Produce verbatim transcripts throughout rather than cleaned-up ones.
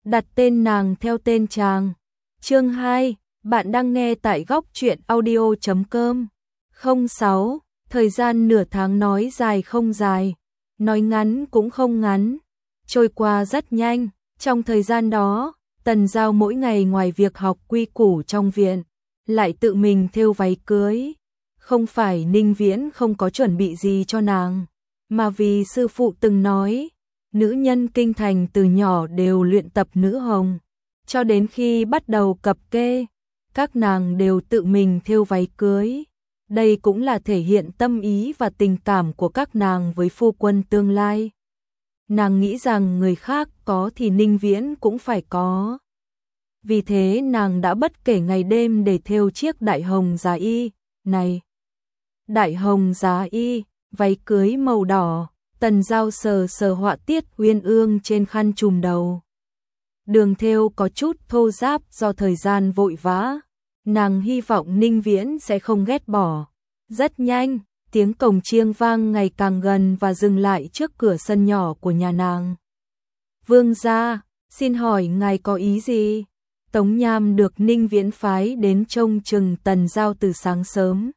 đặt tên nàng theo tên chàng. Chương hai, bạn đang nghe tại góc truyện audio chấm com. không sáu, thời gian nửa tháng nói dài không dài, nói ngắn cũng không ngắn, trôi qua rất nhanh. Trong thời gian đó, Tần Giao mỗi ngày ngoài việc học quy củ trong viện, lại tự mình thêu váy cưới. Không phải Ninh Viễn không có chuẩn bị gì cho nàng, mà vì sư phụ từng nói, nữ nhân kinh thành từ nhỏ đều luyện tập nữ hồng, cho đến khi bắt đầu cập kê, các nàng đều tự mình thêu váy cưới. Đây cũng là thể hiện tâm ý và tình cảm của các nàng với phu quân tương lai. Nàng nghĩ rằng người khác có thì Ninh Viễn cũng phải có. Vì thế nàng đã bất kể ngày đêm để thêu chiếc đại hồng giá y này. Đại hồng giá y, váy cưới màu đỏ, Tần Giao sờ sờ họa tiết uyên ương trên khăn trùm đầu. Đường thêu có chút thô ráp do thời gian vội vã, nàng hy vọng Ninh Viễn sẽ không ghét bỏ. Rất nhanh, tiếng cồng chiêng vang ngày càng gần và dừng lại trước cửa sân nhỏ của nhà nàng. Vương gia, xin hỏi ngài có ý gì? Tống Nham được Ninh Viễn phái đến trông chừng Tần Giao từ sáng sớm,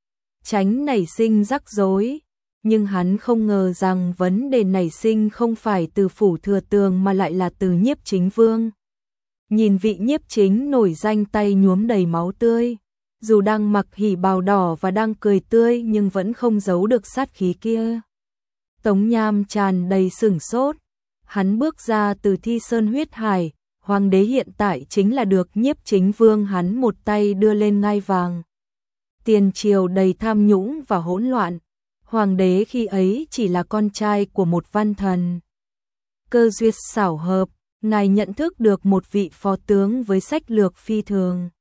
tránh nảy sinh rắc rối, nhưng hắn không ngờ rằng vấn đề nảy sinh không phải từ phủ thừa tường mà lại là từ Nhiếp Chính Vương. Nhìn vị Nhiếp Chính nổi danh tay nhuốm đầy máu tươi, dù đang mặc hỉ bào đỏ và đang cười tươi nhưng vẫn không giấu được sát khí kia. Tống Nham tràn đầy sửng sốt, hắn bước ra từ Thi Sơn huyết hải, hoàng đế hiện tại chính là được Nhiếp Chính Vương hắn một tay đưa lên ngai vàng. Tiền triều đầy tham nhũng và hỗn loạn, hoàng đế khi ấy chỉ là con trai của một văn thần. Cơ duyên xảo hợp, ngài nhận thức được một vị phó tướng với sách lược phi thường,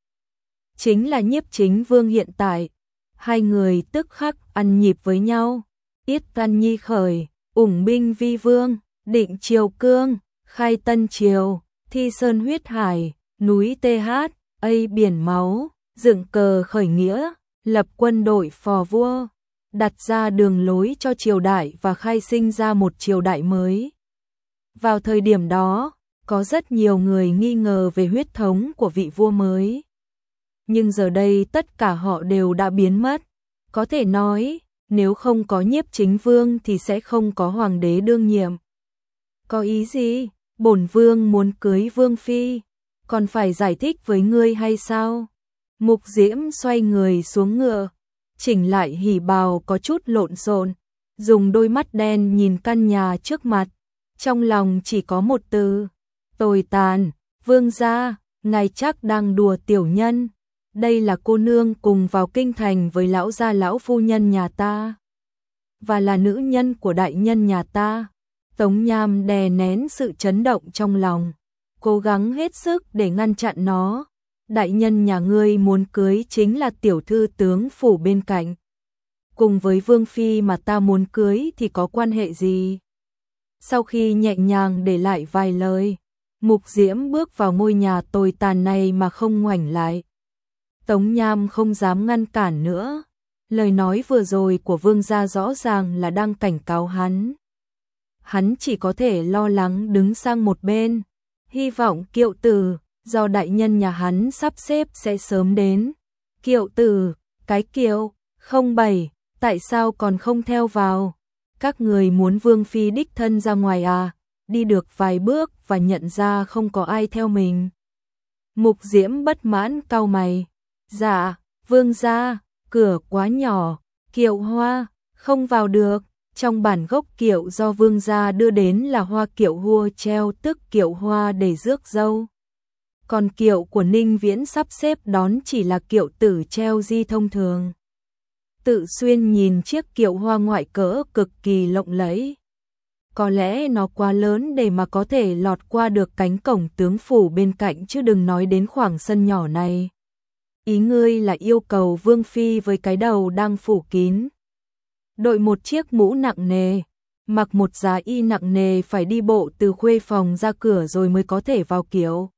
chính là Nhiếp Chính Vương hiện tại. Hai người tức khắc ăn nhịp với nhau. Yết Tan Nhi khởi, ủng binh vi vương, định triều cương, khai tân triều, Thi Sơn huyết hải, núi tê hát, ây biển máu, dựng cờ khởi nghĩa, lập quân đội phò vua, đặt ra đường lối cho triều đại và khai sinh ra một triều đại mới. Vào thời điểm đó, có rất nhiều người nghi ngờ về huyết thống của vị vua mới. Nhưng giờ đây tất cả họ đều đã biến mất. Có thể nói, nếu không có Nhiếp Chính Vương thì sẽ không có hoàng đế đương nhiệm. Có ý gì? Bổn vương muốn cưới vương phi, còn phải giải thích với ngươi hay sao? Mục Diễm xoay người xuống ngựa, chỉnh lại hỉ bào có chút lộn xộn, dùng đôi mắt đen nhìn căn nhà trước mặt, trong lòng chỉ có một từ: tồi tàn. Vương gia, ngài chắc đang đùa tiểu nhân. Đây là cô nương cùng vào kinh thành với lão gia lão phu nhân nhà ta, và là nữ nhân của đại nhân nhà ta. Tống Nham đè nén sự chấn động trong lòng, cố gắng hết sức để ngăn chặn nó. Đại nhân nhà ngươi muốn cưới chính là tiểu thư tướng phủ bên cạnh, cùng với vương phi mà ta muốn cưới thì có quan hệ gì? Sau khi nhẹ nhàng để lại vài lời, Mục Diễm bước vào ngôi nhà tồi tàn này mà không ngoảnh lại. Tống Nham không dám ngăn cản nữa. Lời nói vừa rồi của vương gia rõ ràng là đang cảnh cáo hắn. Hắn chỉ có thể lo lắng đứng sang một bên, hy vọng kiệu tử do đại nhân nhà hắn sắp xếp sẽ sớm đến. Kiệu tử, cái kiệu, không bảy, tại sao còn không theo vào? Các người muốn vương phi đích thân ra ngoài à? Đi được vài bước và nhận ra không có ai theo mình. Mục Diễm bất mãn cau mày. Dạ, vương gia, cửa quá nhỏ, kiệu hoa, không vào được. Trong bản gốc kiệu do vương gia đưa đến là hoa kiệu hua treo, tức kiệu hoa để rước dâu. Còn kiệu của Ninh Viễn sắp xếp đón chỉ là kiệu tử treo di thông thường. Tự Xuyên nhìn chiếc kiệu hoa ngoại cỡ cực kỳ lộng lẫy. Có lẽ nó quá lớn để mà có thể lọt qua được cánh cổng tướng phủ bên cạnh, chứ đừng nói đến khoảng sân nhỏ này. Ý ngươi là yêu cầu vương phi với cái đầu đang phủ kín, đội một chiếc mũ nặng nề, mặc một giá y nặng nề, phải đi bộ từ khuê phòng ra cửa rồi mới có thể vào kiệu.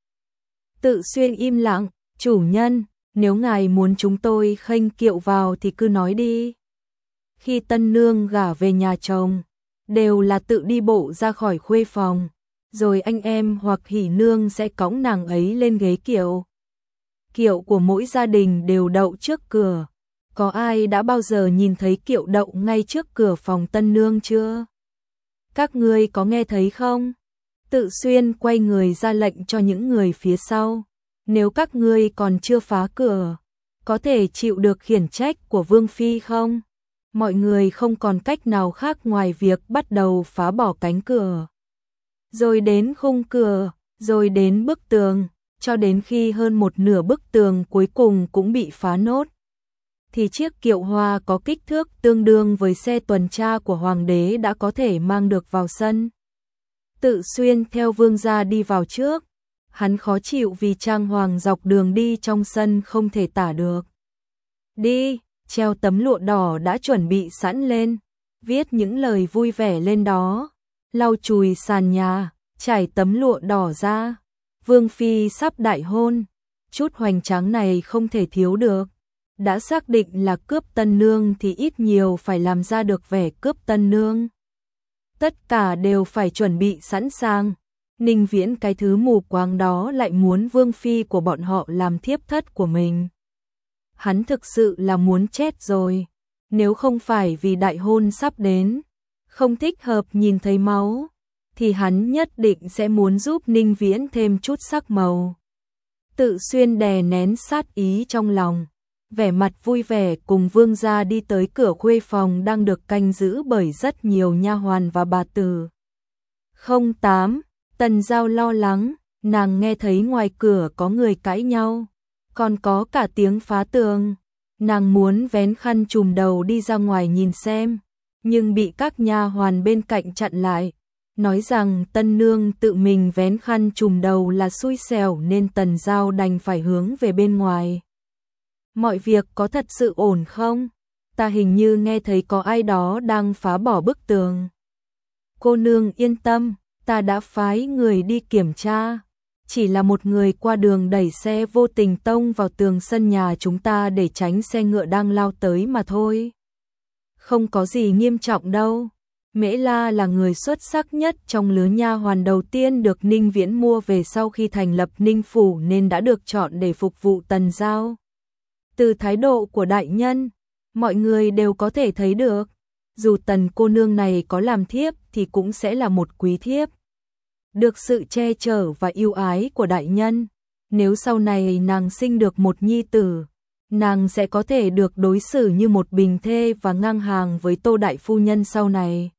Tự Xuyên im lặng. Chủ nhân, nếu ngài muốn chúng tôi khênh kiệu vào thì cứ nói đi. Khi tân nương gả về nhà chồng, đều là tự đi bộ ra khỏi khuê phòng. rồi anh em hoặc hỉ nương sẽ cõng nàng ấy lên ghế kiệu. Kiệu của mỗi gia đình đều đậu trước cửa. Có ai đã bao giờ nhìn thấy kiệu đậu ngay trước cửa phòng tân nương chưa? Các ngươi có nghe thấy không? Tự Xuyên quay người ra lệnh cho những người phía sau. Nếu các ngươi còn chưa phá cửa, có thể chịu được khiển trách của Vương Phi không? Mọi người không còn cách nào khác ngoài việc bắt đầu phá bỏ cánh cửa. Rồi đến khung cửa, rồi đến bức tường, cho đến khi hơn một nửa bức tường cuối cùng cũng bị phá nốt. Thì chiếc kiệu hoa có kích thước tương đương với xe tuần tra của hoàng đế đã có thể mang được vào sân. Tự Xuyên theo vương gia đi vào trước. Hắn khó chịu vì trang hoàng dọc đường đi trong sân không thể tả được. Đi, treo tấm lụa đỏ đã chuẩn bị sẵn lên, viết những lời vui vẻ lên đó, lau chùi sàn nhà, trải tấm lụa đỏ ra. Vương Phi sắp đại hôn, chút hoành tráng này không thể thiếu được. Đã xác định là cướp tân nương thì ít nhiều phải làm ra được vẻ cướp tân nương. Tất cả đều phải chuẩn bị sẵn sàng. Ninh Viễn cái thứ mù quáng đó lại muốn Vương Phi của bọn họ làm thiếp thất của mình. Hắn thực sự là muốn chết rồi. Nếu không phải vì đại hôn sắp đến, không thích hợp nhìn thấy máu, thì hắn nhất định sẽ muốn giúp Ninh Viễn thêm chút sắc màu. Tự Xuyên đè nén sát ý trong lòng, vẻ mặt vui vẻ cùng vương gia đi tới cửa khuê phòng đang được canh giữ bởi rất nhiều nha hoàn và bà tử. Không tám, Tần Giao lo lắng, nàng nghe thấy ngoài cửa có người cãi nhau, còn có cả tiếng phá tường. Nàng muốn vén khăn trùm đầu đi ra ngoài nhìn xem, nhưng bị các nha hoàn bên cạnh chặn lại, nói rằng tân nương tự mình vén khăn trùm đầu là xui xẻo nên Tần Giao đành phải hướng về bên ngoài. Mọi việc có thật sự ổn không? Ta hình như nghe thấy có ai đó đang phá bỏ bức tường. Cô nương yên tâm, ta đã phái người đi kiểm tra. Chỉ là một người qua đường đẩy xe vô tình tông vào tường sân nhà chúng ta để tránh xe ngựa đang lao tới mà thôi. Không có gì nghiêm trọng đâu. Mễ La là người xuất sắc nhất trong lứa nha hoàn đầu tiên được Ninh Viễn mua về sau khi thành lập Ninh Phủ nên đã được chọn để phục vụ Tần Giao. Từ thái độ của đại nhân, mọi người đều có thể thấy được, dù Tần cô nương này có làm thiếp thì cũng sẽ là một quý thiếp. Được sự che chở và yêu ái của đại nhân, nếu sau này nàng sinh được một nhi tử, nàng sẽ có thể được đối xử như một bình thê và ngang hàng với Tô đại phu nhân sau này.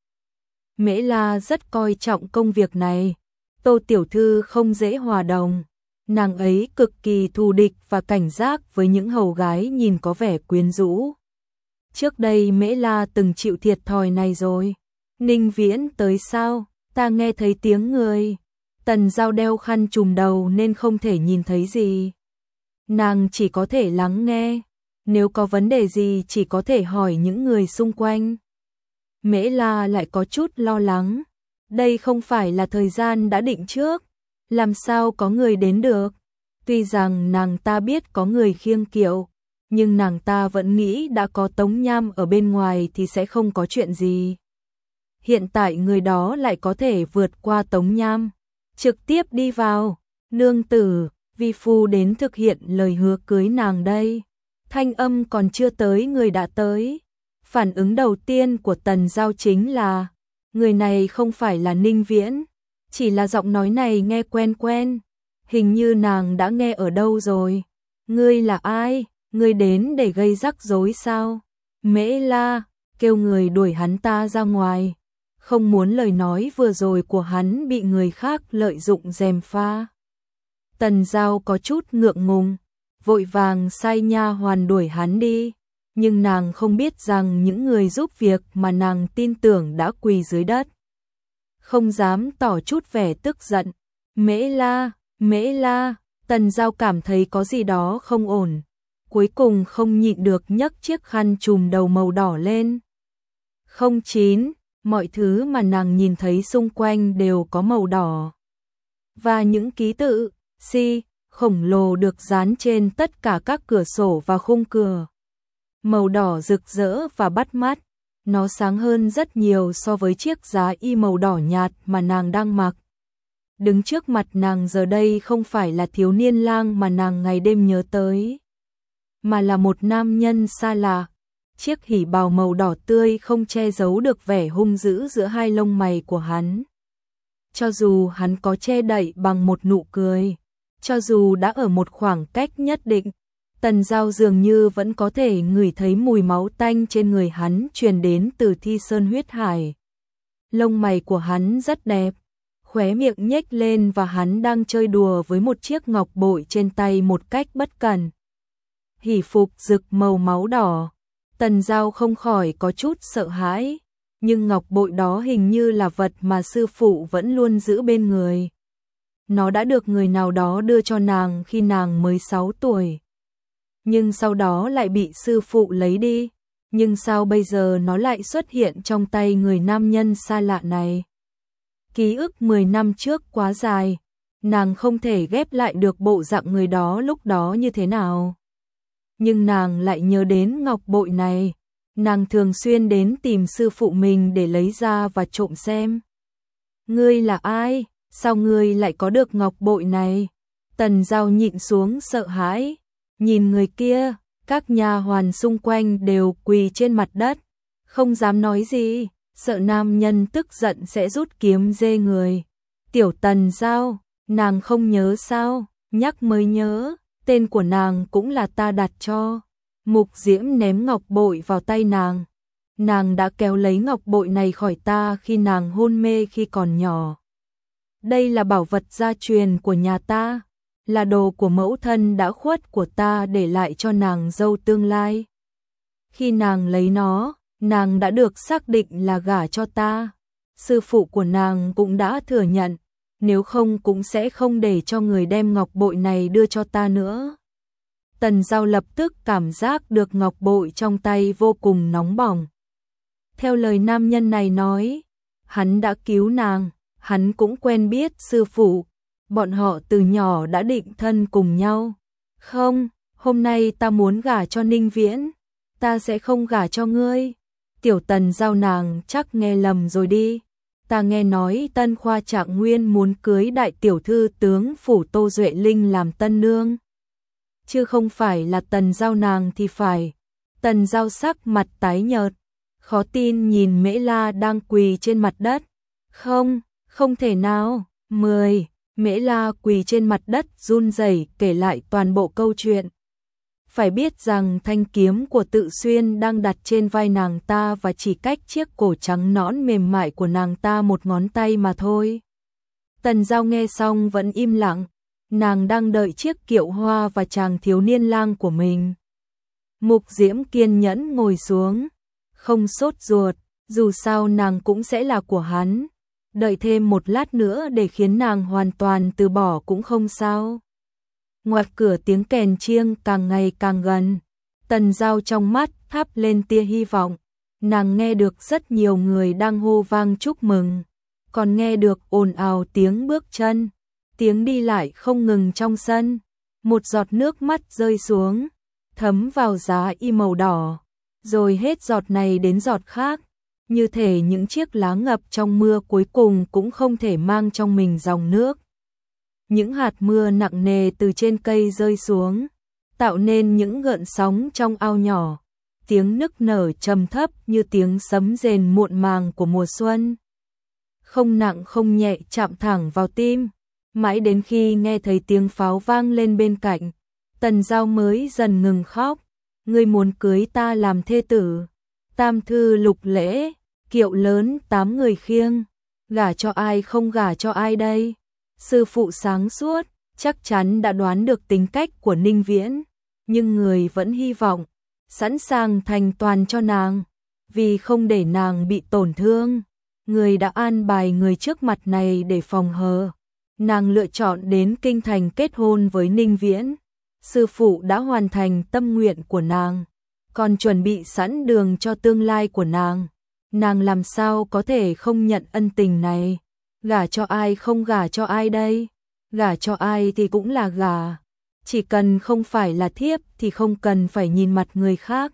Mễ La rất coi trọng công việc này, Tô tiểu thư không dễ hòa đồng, nàng ấy cực kỳ thù địch và cảnh giác với những hầu gái nhìn có vẻ quyến rũ. Trước đây Mễ La từng chịu thiệt thòi này rồi. Ninh Viễn tới sao? Ta nghe thấy tiếng người. Tần Giao đeo khăn trùm đầu nên không thể nhìn thấy gì. Nàng chỉ có thể lắng nghe. Nếu có vấn đề gì chỉ có thể hỏi những người xung quanh. Mễ La lại có chút lo lắng. Đây không phải là thời gian đã định trước. Làm sao có người đến được? Tuy rằng nàng ta biết có người khiêng kiệu, nhưng nàng ta vẫn nghĩ đã có Tống Nham ở bên ngoài thì sẽ không có chuyện gì. Hiện tại người đó lại có thể vượt qua Tống Nham, trực tiếp đi vào. Nương tử, vi phu đến thực hiện lời hứa cưới nàng đây. Thanh âm còn chưa tới người đã tới. Phản ứng đầu tiên của Tần Giao chính là, người này không phải là Ninh Viễn, chỉ là giọng nói này nghe quen quen, hình như nàng đã nghe ở đâu rồi. Ngươi là ai? Ngươi đến để gây rắc rối sao? Mễ La kêu người đuổi hắn ta ra ngoài, không muốn lời nói vừa rồi của hắn bị người khác lợi dụng gièm pha. Tần Giao có chút ngượng ngùng, vội vàng sai nha hoàn đuổi hắn đi, nhưng nàng không biết rằng những người giúp việc mà nàng tin tưởng đã quỳ dưới đất, không dám tỏ chút vẻ tức giận. Mễ La, Mễ La, Tần Giao cảm thấy có gì đó không ổn, cuối cùng không nhịn được nhấc chiếc khăn trùm đầu màu đỏ lên. Không chín, mọi thứ mà nàng nhìn thấy xung quanh đều có màu đỏ. Và những ký tự, si, khổng lồ được dán trên tất cả các cửa sổ và khung cửa. Màu đỏ rực rỡ và bắt mắt, nó sáng hơn rất nhiều so với chiếc giá y màu đỏ nhạt mà nàng đang mặc. Đứng trước mặt nàng giờ đây không phải là thiếu niên lang mà nàng ngày đêm nhớ tới, mà là một nam nhân xa lạ. Chiếc hỉ bào màu đỏ tươi không che giấu được vẻ hung dữ giữa hai lông mày của hắn. Cho dù hắn có che đậy bằng một nụ cười, cho dù đã ở một khoảng cách nhất định, Tần Giao dường như vẫn có thể ngửi thấy mùi máu tanh trên người hắn truyền đến từ Thi Sơn huyết hải. Lông mày của hắn rất đẹp, khóe miệng nhếch lên và hắn đang chơi đùa với một chiếc ngọc bội trên tay một cách bất cẩn. Hỉ phục rực màu máu đỏ, Tần Giao không khỏi có chút sợ hãi, nhưng ngọc bội đó hình như là vật mà sư phụ vẫn luôn giữ bên người. Nó đã được người nào đó đưa cho nàng khi nàng mới sáu tuổi. Nhưng sau đó lại bị sư phụ lấy đi. Nhưng sao bây giờ nó lại xuất hiện trong tay người nam nhân xa lạ này? Ký ức mười năm trước quá dài, nàng không thể ghép lại được bộ dạng người đó lúc đó như thế nào. Nhưng nàng lại nhớ đến ngọc bội này, nàng thường xuyên đến tìm sư phụ mình để lấy ra và trộm xem. Ngươi là ai? Sao ngươi lại có được ngọc bội này? Tần Giao nhịn xuống sợ hãi, nhìn người kia, các nha hoàn xung quanh đều quỳ trên mặt đất, không dám nói gì, sợ nam nhân tức giận sẽ rút kiếm giết người. Tiểu Tần Giao, nàng không nhớ sao? Nhắc mới nhớ, tên của nàng cũng là ta đặt cho. Mục Diễm ném ngọc bội vào tay nàng. Nàng đã kéo lấy ngọc bội này khỏi ta khi nàng hôn mê khi còn nhỏ. Đây là bảo vật gia truyền của nhà ta, là đồ của mẫu thân đã khuất của ta để lại cho nàng dâu tương lai. Khi nàng lấy nó, nàng đã được xác định là gả cho ta. Sư phụ của nàng cũng đã thừa nhận, nếu không cũng sẽ không để cho người đem ngọc bội này đưa cho ta nữa. Tần Giao lập tức cảm giác được ngọc bội trong tay vô cùng nóng bỏng. Theo lời nam nhân này nói, hắn đã cứu nàng, hắn cũng quen biết sư phụ, bọn họ từ nhỏ đã định thân cùng nhau. Không, hôm nay ta muốn gả cho Ninh Viễn, ta sẽ không gả cho ngươi. Tiểu Tần Giao, nàng chắc nghe lầm rồi đi. Ta nghe nói Tân Khoa Trạng Nguyên muốn cưới đại tiểu thư tướng phủ Tô Duệ Linh làm tân nương. Chứ không phải là Tần Giao nàng thì phải. Tần Giao sắc mặt tái nhợt, khó tin nhìn Mễ La đang quỳ trên mặt đất. Không, không thể nào. Mười, Mễ La quỳ trên mặt đất run rẩy kể lại toàn bộ câu chuyện. Phải biết rằng thanh kiếm của Tự Xuyên đang đặt trên vai nàng ta và chỉ cách chiếc cổ trắng nõn mềm mại của nàng ta một ngón tay mà thôi. Tần Giao nghe xong vẫn im lặng, nàng đang đợi chiếc kiệu hoa và chàng thiếu niên lang của mình. Mục Diễm kiên nhẫn ngồi xuống, không sốt ruột, dù sao nàng cũng sẽ là của hắn. Đợi thêm một lát nữa để khiến nàng hoàn toàn từ bỏ cũng không sao. Ngoặt cửa tiếng kèn chiêng càng ngày càng gần. Tần Giao trong mắt thắp lên tia hy vọng. Nàng nghe được rất nhiều người đang hô vang chúc mừng, còn nghe được ồn ào tiếng bước chân, tiếng đi lại không ngừng trong sân. Một giọt nước mắt rơi xuống, thấm vào giá y màu đỏ, rồi hết giọt này đến giọt khác. Như thể những chiếc lá ngập trong mưa cuối cùng cũng không thể mang trong mình dòng nước. Những hạt mưa nặng nề từ trên cây rơi xuống, tạo nên những gợn sóng trong ao nhỏ. Tiếng nức nở trầm thấp như tiếng sấm rền muộn màng của mùa xuân. Không nặng không nhẹ chạm thẳng vào tim. Mãi đến khi nghe thấy tiếng pháo vang lên bên cạnh, Tần Giao mới dần ngừng khóc. Ngươi muốn cưới ta làm thê tử? Tam thư lục lễ, kiệu lớn tám người khiêng, gả cho ai không gả cho ai đây? Sư phụ sáng suốt, chắc chắn đã đoán được tính cách của Ninh Viễn, nhưng người vẫn hy vọng, sẵn sàng thành toàn cho nàng, vì không để nàng bị tổn thương. Người đã an bài người trước mặt này để phòng hờ. Nàng lựa chọn đến kinh thành kết hôn với Ninh Viễn. Sư phụ đã hoàn thành tâm nguyện của nàng, còn chuẩn bị sẵn đường cho tương lai của nàng. Nàng làm sao có thể không nhận ân tình này? Gả cho ai không gả cho ai đây? Gả cho ai thì cũng là gả. Chỉ cần không phải là thiếp thì không cần phải nhìn mặt người khác.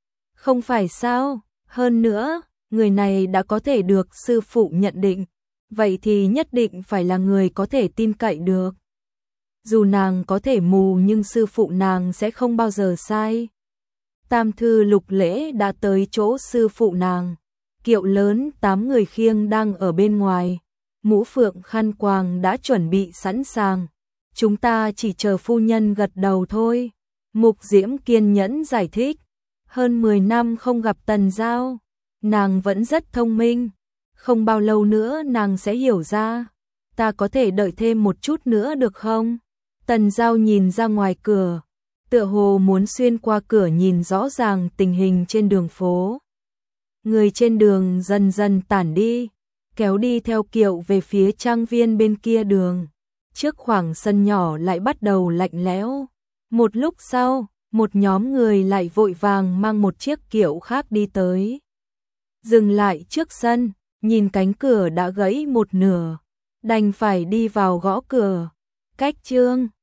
Không phải sao? Hơn nữa, người này đã có thể được sư phụ nhận định, vậy thì nhất định phải là người có thể tin cậy được. Dù nàng có thể mù nhưng sư phụ nàng sẽ không bao giờ sai. Tam thư Lục Lễ đã tới chỗ sư phụ nàng. Kiệu lớn tám người khiêng đang ở bên ngoài. Mũ phượng khăn quàng đã chuẩn bị sẵn sàng. Chúng ta chỉ chờ phu nhân gật đầu thôi. Mục Diễm kiên nhẫn giải thích. Hơn mười năm không gặp Tần Giao. Nàng vẫn rất thông minh. Không bao lâu nữa nàng sẽ hiểu ra. Ta có thể đợi thêm một chút nữa được không? Tần Giao nhìn ra ngoài cửa. Tựa hồ muốn xuyên qua cửa nhìn rõ ràng tình hình trên đường phố. Người trên đường dần dần tản đi, kéo đi theo kiệu về phía trang viên bên kia đường. Trước khoảng sân nhỏ lại bắt đầu lạnh lẽo. Một lúc sau, một nhóm người lại vội vàng mang một chiếc kiệu khác đi tới. Dừng lại trước sân, nhìn cánh cửa đã gãy một nửa, đành phải đi vào gõ cửa. Cách Trương